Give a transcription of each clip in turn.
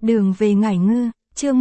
Đường về Ngải Ngư, chương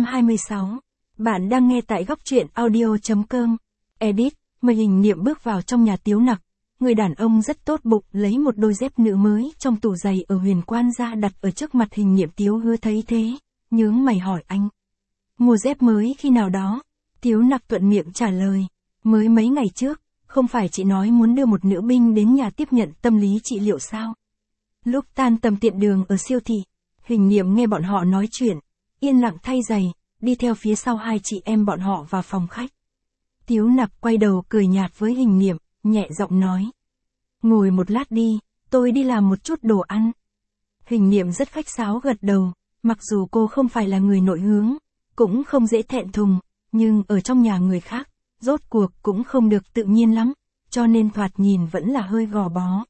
126. Bạn đang nghe tại góc truyện audio.com. Edit, mời Hình Niệm bước vào trong nhà Tiếu Nặc. Người đàn ông rất tốt bụng lấy một đôi dép nữ mới trong tủ giày ở Huyền Quan ra đặt ở trước mặt Hình Niệm. Tiếu Hứa thấy thế, nhướng mày hỏi anh. Mua dép mới khi nào đó? Tiếu Nặc thuận miệng trả lời. Mới mấy ngày trước, không phải chị nói muốn đưa một nữ binh đến nhà tiếp nhận tâm lý trị liệu sao? Lúc tan tầm tiện đường ở siêu thị, Hình Niệm nghe bọn họ nói chuyện, yên lặng thay giày, đi theo phía sau hai chị em bọn họ vào phòng khách. Tiếu Nặc quay đầu cười nhạt với Hình Niệm, nhẹ giọng nói. Ngồi một lát đi, tôi đi làm một chút đồ ăn. Hình Niệm rất khách sáo gật đầu, mặc dù cô không phải là người nội hướng, cũng không dễ thẹn thùng, nhưng ở trong nhà người khác, rốt cuộc cũng không được tự nhiên lắm, cho nên thoạt nhìn vẫn là hơi gò bó.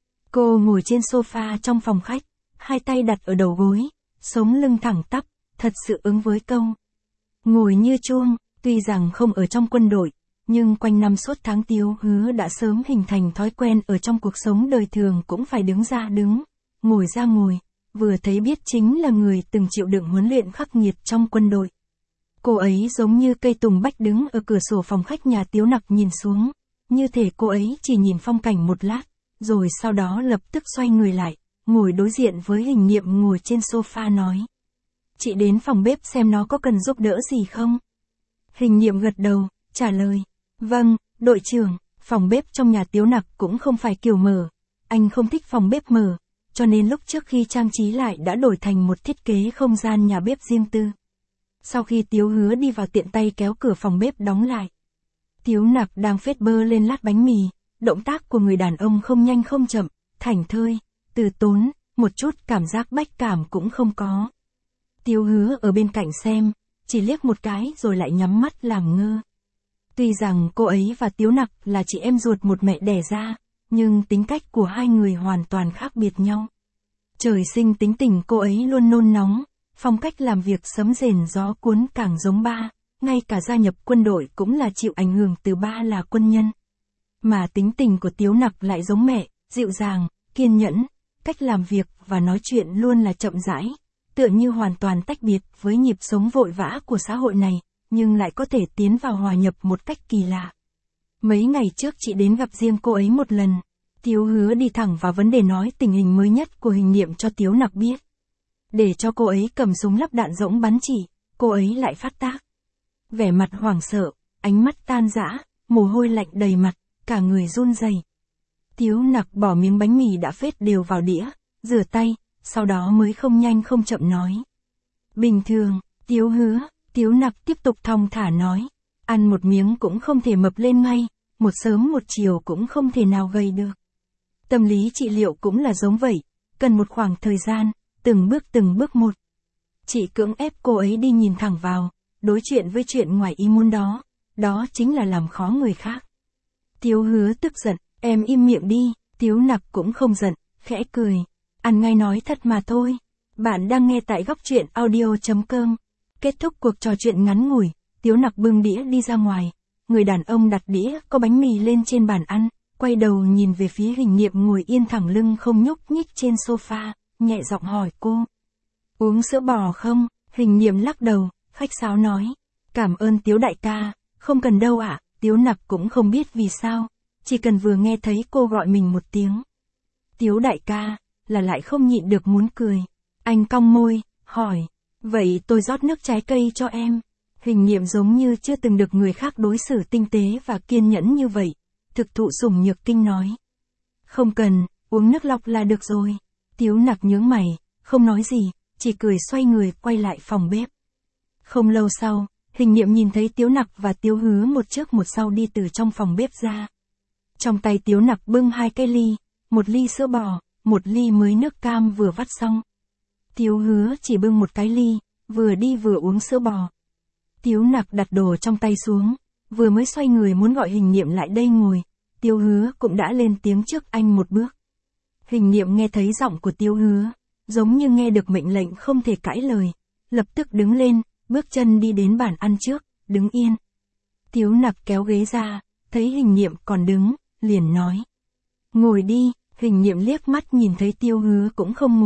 Cô ngồi trên sofa trong phòng khách, hai tay đặt ở đầu gối, sống lưng thẳng tắp, thật sự ứng với câu. Ngồi như chuông, tuy rằng không ở trong quân đội, nhưng quanh năm suốt tháng Tiếu Hứa đã sớm hình thành thói quen ở trong cuộc sống đời thường cũng phải đứng ra đứng, ngồi ra ngồi, vừa thấy biết chính là người từng chịu đựng huấn luyện khắc nghiệt trong quân đội. Cô ấy giống như cây tùng bách đứng ở cửa sổ phòng khách nhà Tiếu Nặc nhìn xuống, như thể cô ấy chỉ nhìn phong cảnh một lát, rồi sau đó lập tức xoay người lại, ngồi đối diện với Hình Niệm ngồi trên sofa nói. Chị đến phòng bếp xem nó có cần giúp đỡ gì không? Hình Niệm gật đầu, trả lời. Vâng, đội trưởng, phòng bếp trong nhà Tiếu Nặc cũng không phải kiểu mở. Anh không thích phòng bếp mở, cho nên lúc trước khi trang trí lại đã đổi thành một thiết kế không gian nhà bếp riêng tư. Sau khi Tiếu Hứa đi vào tiện tay kéo cửa phòng bếp đóng lại. Tiếu Nặc đang phết bơ lên lát bánh mì, động tác của người đàn ông không nhanh không chậm, thảnh thơi, từ tốn, một chút cảm giác bách cảm cũng không có. Tiếu Hứa ở bên cạnh xem, chỉ liếc một cái rồi lại nhắm mắt làm ngơ. Tuy rằng cô ấy và Tiếu Nặc là chị em ruột một mẹ đẻ ra, nhưng tính cách của hai người hoàn toàn khác biệt nhau. Trời sinh tính tình cô ấy luôn nôn nóng, phong cách làm việc sấm rền gió cuốn càng giống ba, ngay cả gia nhập quân đội cũng là chịu ảnh hưởng từ ba là quân nhân. Mà tính tình của Tiếu Nặc lại giống mẹ, dịu dàng, kiên nhẫn, cách làm việc và nói chuyện luôn là chậm rãi, tựa như hoàn toàn tách biệt với nhịp sống vội vã của xã hội này, nhưng lại có thể tiến vào hòa nhập một cách kỳ lạ. Mấy ngày trước chị đến gặp riêng cô ấy một lần, Tiếu Hứa đi thẳng vào vấn đề nói tình hình mới nhất của Hình Niệm cho Tiếu Nặc biết. Để cho cô ấy cầm súng lắp đạn rỗng bắn chỉ, cô ấy lại phát tác. Vẻ mặt hoảng sợ, ánh mắt tan rã, mồ hôi lạnh đầy mặt, cả người run rẩy. Tiếu Nặc bỏ miếng bánh mì đã phết đều vào đĩa, rửa tay, sau đó mới không nhanh không chậm nói. Bình thường, Tiếu Hứa, Tiếu Nặc tiếp tục thong thả nói. Ăn một miếng cũng không thể mập lên ngay, một sớm một chiều cũng không thể nào gầy được. Tâm lý trị liệu cũng là giống vậy, cần một khoảng thời gian, từng bước một. Chị cưỡng ép cô ấy đi nhìn thẳng vào, đối chuyện với chuyện ngoài ý muốn đó, đó chính là làm khó người khác. Tiếu Hứa tức giận, em im miệng đi, Tiếu Nặc cũng không giận, khẽ cười. Ăn ngay nói thật mà thôi. Bạn đang nghe tại góc truyện audio.com. Kết thúc cuộc trò chuyện ngắn ngủi, Tiếu Nặc bưng đĩa đi ra ngoài. Người đàn ông đặt đĩa có bánh mì lên trên bàn ăn, quay đầu nhìn về phía Hình Niệm ngồi yên thẳng lưng không nhúc nhích trên sofa, nhẹ giọng hỏi cô. Uống sữa bò không? Hình Niệm lắc đầu, khách sáo nói. Cảm ơn Tiếu đại ca, không cần đâu ạ. Tiếu Nặc cũng không biết vì sao, chỉ cần vừa nghe thấy cô gọi mình một tiếng. Tiếu đại ca, là lại không nhịn được muốn cười. Anh cong môi, hỏi. Vậy tôi rót nước trái cây cho em. Hình Niệm giống như chưa từng được người khác đối xử tinh tế và kiên nhẫn như vậy. Thực thụ sủng nhược kinh nói. Không cần, uống nước lọc là được rồi. Tiếu Nặc nhướng mày, không nói gì, chỉ cười xoay người quay lại phòng bếp. Không lâu sau, Hình Niệm nhìn thấy Tiếu Nặc và Tiếu Hứa một trước một sau đi từ trong phòng bếp ra. Trong tay Tiếu Nặc bưng hai cái ly, một ly sữa bò, một ly mới nước cam vừa vắt xong. Tiếu Hứa chỉ bưng một cái ly, vừa đi vừa uống sữa bò. Tiếu Nặc đặt đồ trong tay xuống, vừa mới xoay người muốn gọi Hình Niệm lại đây ngồi, Tiếu Hứa cũng đã lên tiếng trước anh một bước. Hình Niệm nghe thấy giọng của Tiếu Hứa, giống như nghe được mệnh lệnh không thể cãi lời, lập tức đứng lên, bước chân đi đến bàn ăn trước, đứng yên. Tiếu Nặc kéo ghế ra, thấy Hình Niệm còn đứng, liền nói. Ngồi đi. Hình Niệm liếc mắt nhìn thấy Tiếu Hứa cũng không ngồi,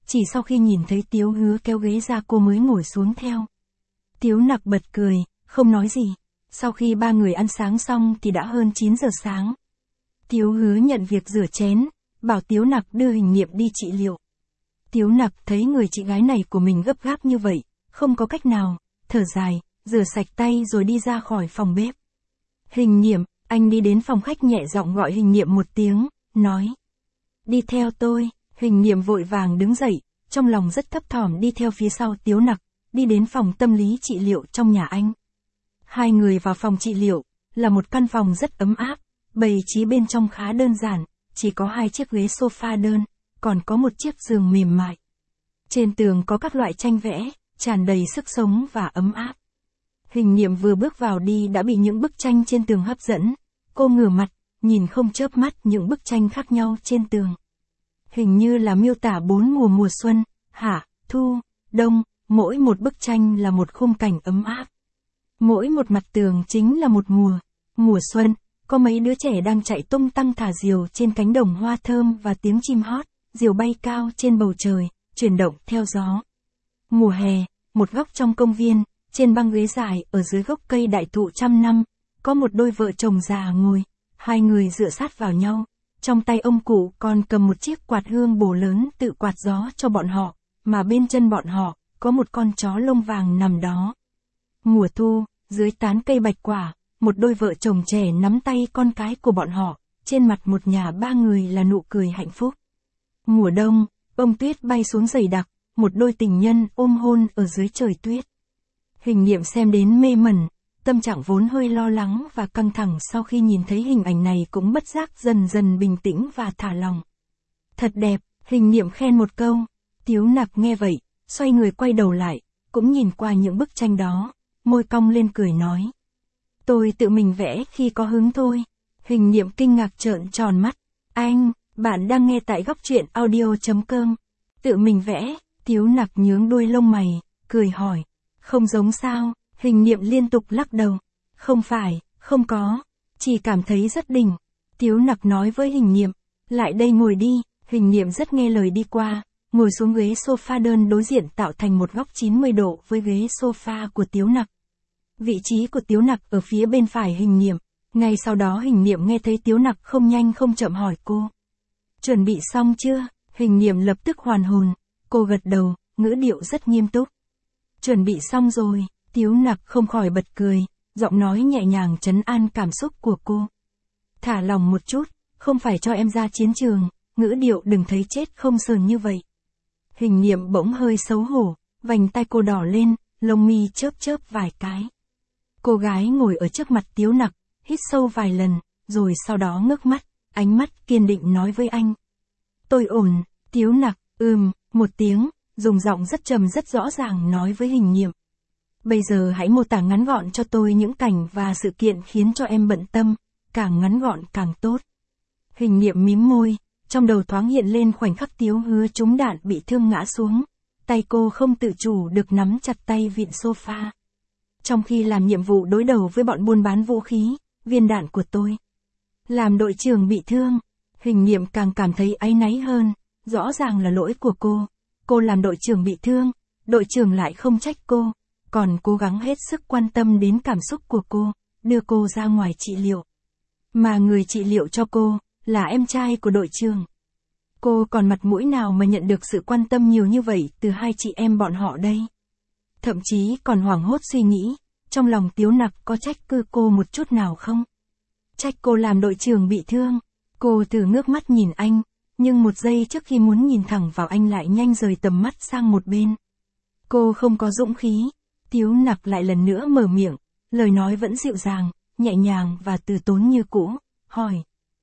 chỉ sau khi nhìn thấy Tiếu Hứa kéo ghế ra cô mới ngồi xuống theo. Tiếu Nặc bật cười, không nói gì. Sau khi ba người ăn sáng xong thì đã hơn 9 giờ sáng. Tiếu Hứa nhận việc rửa chén, bảo Tiếu Nặc đưa Hình Niệm đi trị liệu. Tiếu Nặc thấy người chị gái này của mình gấp gáp như vậy, không có cách nào, thở dài, rửa sạch tay rồi đi ra khỏi phòng bếp. Hình Niệm, anh đi đến phòng khách nhẹ giọng gọi Hình Niệm một tiếng, nói. Đi theo tôi. Hình Niệm vội vàng đứng dậy, trong lòng rất thấp thỏm đi theo phía sau Tiếu Nặc, đi đến phòng tâm lý trị liệu trong nhà anh. Hai người vào phòng trị liệu, là một căn phòng rất ấm áp, bày trí bên trong khá đơn giản, chỉ có 2 chiếc ghế sofa đơn, còn có một chiếc giường mềm mại. Trên tường có các loại tranh vẽ, tràn đầy sức sống và ấm áp. Hình Niệm vừa bước vào đi đã bị những bức tranh trên tường hấp dẫn, cô ngửa mặt, nhìn không chớp mắt những bức tranh khác nhau trên tường. Hình như là miêu tả 4 mùa xuân, hạ, thu, đông, mỗi một bức tranh là một khung cảnh ấm áp. Mỗi một mặt tường chính là một mùa xuân, có mấy đứa trẻ đang chạy tung tăng thả diều trên cánh đồng hoa thơm và tiếng chim hót, diều bay cao trên bầu trời, chuyển động theo gió. Mùa hè, một góc trong công viên, trên băng ghế dài ở dưới gốc cây đại thụ trăm năm, có một đôi vợ chồng già ngồi, hai người dựa sát vào nhau. Trong tay ông cụ còn cầm một chiếc quạt hương bổ lớn tự quạt gió cho bọn họ, mà bên chân bọn họ, có một con chó lông vàng nằm đó. Mùa thu, dưới tán cây bạch quả, một đôi vợ chồng trẻ nắm tay con cái của bọn họ, trên mặt một nhà 3 người là nụ cười hạnh phúc. Mùa đông, bông tuyết bay xuống dày đặc, một đôi tình nhân ôm hôn ở dưới trời tuyết. Hình Niệm xem đến mê mẩn, tâm trạng vốn hơi lo lắng và căng thẳng sau khi nhìn thấy hình ảnh này cũng bất giác dần dần bình tĩnh và thả lòng. Thật đẹp, Hình Niệm khen một câu. Tiếu Nặc nghe vậy, xoay người quay đầu lại, cũng nhìn qua những bức tranh đó, môi cong lên cười nói. Tôi tự mình vẽ khi có hứng thôi. Hình Niệm kinh ngạc trợn tròn mắt. Anh, bạn đang nghe tại góc truyện audio.com. Tự mình vẽ, Tiếu Nặc nhướng đuôi lông mày, cười hỏi. Không giống sao? Hình Niệm liên tục lắc đầu. Không phải, không có. Chỉ cảm thấy rất đỉnh. Tiếu Nặc nói với Hình Niệm. Lại đây ngồi đi. Hình Niệm rất nghe lời đi qua, ngồi xuống ghế sofa đơn đối diện tạo thành một góc 90 độ với ghế sofa của Tiếu Nặc. Vị trí của Tiếu Nặc ở phía bên phải Hình Niệm. Ngay sau đó Hình Niệm nghe thấy Tiếu Nặc không nhanh không chậm hỏi cô. Chuẩn bị xong chưa? Hình Niệm lập tức hoàn hồn. Cô gật đầu, ngữ điệu rất nghiêm túc. Chuẩn bị xong rồi. Tiếu Nặc không khỏi bật cười, giọng nói nhẹ nhàng trấn an cảm xúc của cô. Thả lòng một chút, không phải cho em ra chiến trường, ngữ điệu đừng thấy chết không sờn như vậy. Hình Niệm bỗng hơi xấu hổ, vành tay cô đỏ lên, lông mi chớp chớp vài cái. Cô gái ngồi ở trước mặt Tiếu Nặc, hít sâu vài lần, rồi sau đó ngước mắt, ánh mắt kiên định nói với anh. Tôi ổn. Tiếu Nặc, một tiếng, dùng giọng rất trầm rất rõ ràng nói với Hình Niệm. Bây giờ hãy mô tả ngắn gọn cho tôi những cảnh và sự kiện khiến cho em bận tâm, càng ngắn gọn càng tốt. Hình Niệm mím môi, trong đầu thoáng hiện lên khoảnh khắc Tiếu Hứa trúng đạn bị thương ngã xuống, tay cô không tự chủ được nắm chặt tay vịn sofa. Trong khi làm nhiệm vụ đối đầu với bọn buôn bán vũ khí, viên đạn của tôi. Làm đội trưởng bị thương, Hình Niệm càng cảm thấy áy náy hơn, rõ ràng là lỗi của cô làm đội trưởng bị thương, đội trưởng lại không trách cô, còn cố gắng hết sức quan tâm đến cảm xúc của cô, đưa cô ra ngoài trị liệu. Mà người trị liệu cho cô, là em trai của đội trưởng. Cô còn mặt mũi nào mà nhận được sự quan tâm nhiều như vậy từ hai chị em bọn họ đây? Thậm chí còn hoảng hốt suy nghĩ, trong lòng Tiếu Nặc có trách cứ cô một chút nào không? Trách cô làm đội trưởng bị thương. Cô thử ngước mắt nhìn anh, nhưng một giây trước khi muốn nhìn thẳng vào anh lại nhanh rời tầm mắt sang một bên. Cô không có dũng khí. Tiếu Nặc lại lần nữa mở miệng, lời nói vẫn dịu dàng, nhẹ nhàng và từ tốn như cũ, hỏi.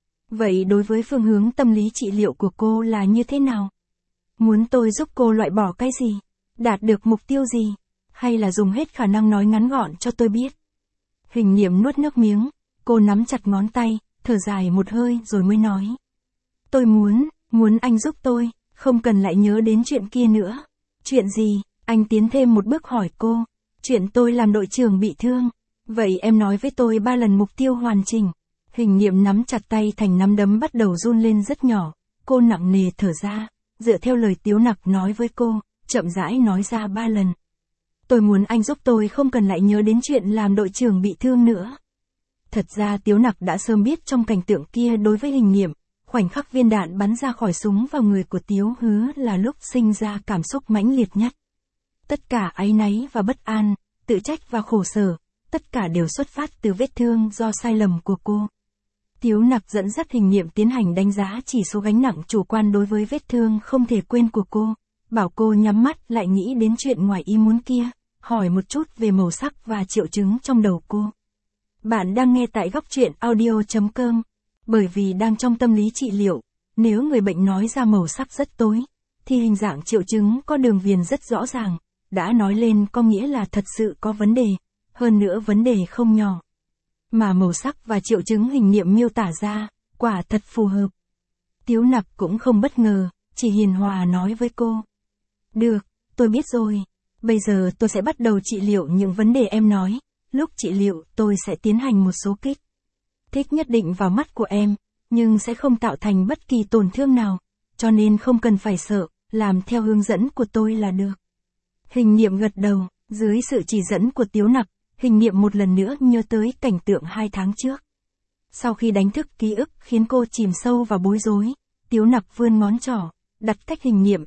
Vậy đối với phương hướng tâm lý trị liệu của cô là như thế nào? Muốn tôi giúp cô loại bỏ cái gì? Đạt được mục tiêu gì? Hay là dùng hết khả năng nói ngắn gọn cho tôi biết? Hình Niệm nuốt nước miếng, cô nắm chặt ngón tay, thở dài một hơi rồi mới nói. Tôi muốn anh giúp tôi, không cần lại nhớ đến chuyện kia nữa. Chuyện gì? Anh tiến thêm một bước hỏi cô. Chuyện tôi làm đội trưởng bị thương. Vậy em nói với tôi 3 lần mục tiêu hoàn chỉnh. Hình Niệm nắm chặt tay thành nắm đấm bắt đầu run lên rất nhỏ. Cô nặng nề thở ra, dựa theo lời Tiếu Nặc nói với cô, chậm rãi nói ra 3 lần. Tôi muốn anh giúp tôi không cần lại nhớ đến chuyện làm đội trưởng bị thương nữa. Thật ra Tiếu Nặc đã sớm biết trong cảnh tượng kia đối với Hình Niệm, khoảnh khắc viên đạn bắn ra khỏi súng vào người của Tiếu Hứa là lúc sinh ra cảm xúc mãnh liệt nhất. Tất cả áy náy và bất an, tự trách và khổ sở, tất cả đều xuất phát từ vết thương do sai lầm của cô. Tiếu Nặc dẫn dắt Hình Niệm tiến hành đánh giá chỉ số gánh nặng chủ quan đối với vết thương không thể quên của cô, bảo cô nhắm mắt lại nghĩ đến chuyện ngoài ý muốn kia, hỏi một chút về màu sắc và triệu chứng trong đầu cô. Bạn đang nghe tại góc truyện audio.com. Bởi vì đang trong tâm lý trị liệu, nếu người bệnh nói ra màu sắc rất tối, thì hình dạng triệu chứng có đường viền rất rõ ràng, đã nói lên có nghĩa là thật sự có vấn đề, hơn nữa vấn đề không nhỏ. Mà màu sắc và triệu chứng Hình Niệm miêu tả ra, quả thật phù hợp. Tiếu Nặc cũng không bất ngờ, chỉ hiền hòa nói với cô. Được, tôi biết rồi. Bây giờ tôi sẽ bắt đầu trị liệu những vấn đề em nói. Lúc trị liệu tôi sẽ tiến hành một số kích thích nhất định vào mắt của em, nhưng sẽ không tạo thành bất kỳ tổn thương nào, cho nên không cần phải sợ, làm theo hướng dẫn của tôi là được. Hình Niệm gật đầu, dưới sự chỉ dẫn của Tiếu Nặc, Hình Niệm một lần nữa nhớ tới cảnh tượng 2 tháng trước. Sau khi đánh thức ký ức khiến cô chìm sâu vào bối rối, Tiếu Nặc vươn ngón trỏ, đặt cách Hình Niệm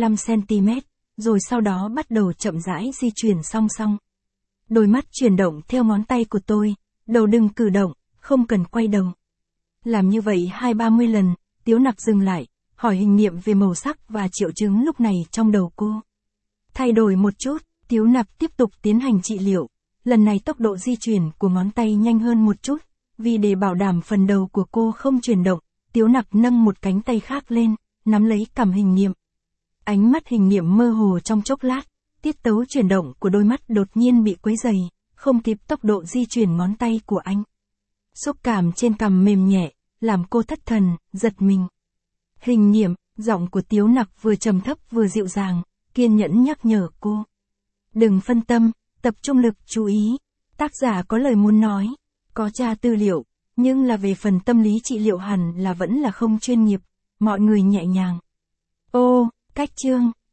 35cm, rồi sau đó bắt đầu chậm rãi di chuyển song song. Đôi mắt chuyển động theo ngón tay của tôi, đầu đừng cử động, không cần quay đầu. Làm như vậy 20-30 lần, Tiếu Nặc dừng lại, hỏi Hình Niệm về màu sắc và triệu chứng lúc này trong đầu cô. Thay đổi một chút, Tiếu Nặc tiếp tục tiến hành trị liệu. Lần này tốc độ di chuyển của ngón tay nhanh hơn một chút, vì để bảo đảm phần đầu của cô không chuyển động, Tiếu Nặc nâng một cánh tay khác lên, nắm lấy cằm Hình Niệm. Ánh mắt Hình Niệm mơ hồ trong chốc lát, tiết tấu chuyển động của đôi mắt đột nhiên bị quấy rầy, không kịp tốc độ di chuyển ngón tay của anh. Xúc cảm trên cằm mềm nhẹ, làm cô thất thần, giật mình. Hình Niệm, giọng của Tiếu Nặc vừa trầm thấp vừa dịu dàng, kiên nhẫn nhắc nhở cô. Đừng phân tâm, tập trung lực chú ý. Tác giả có lời muốn nói, có tra tư liệu, nhưng là về phần tâm lý trị liệu hẳn là vẫn là không chuyên nghiệp, mọi người nhẹ nhàng. Ô, cách chương,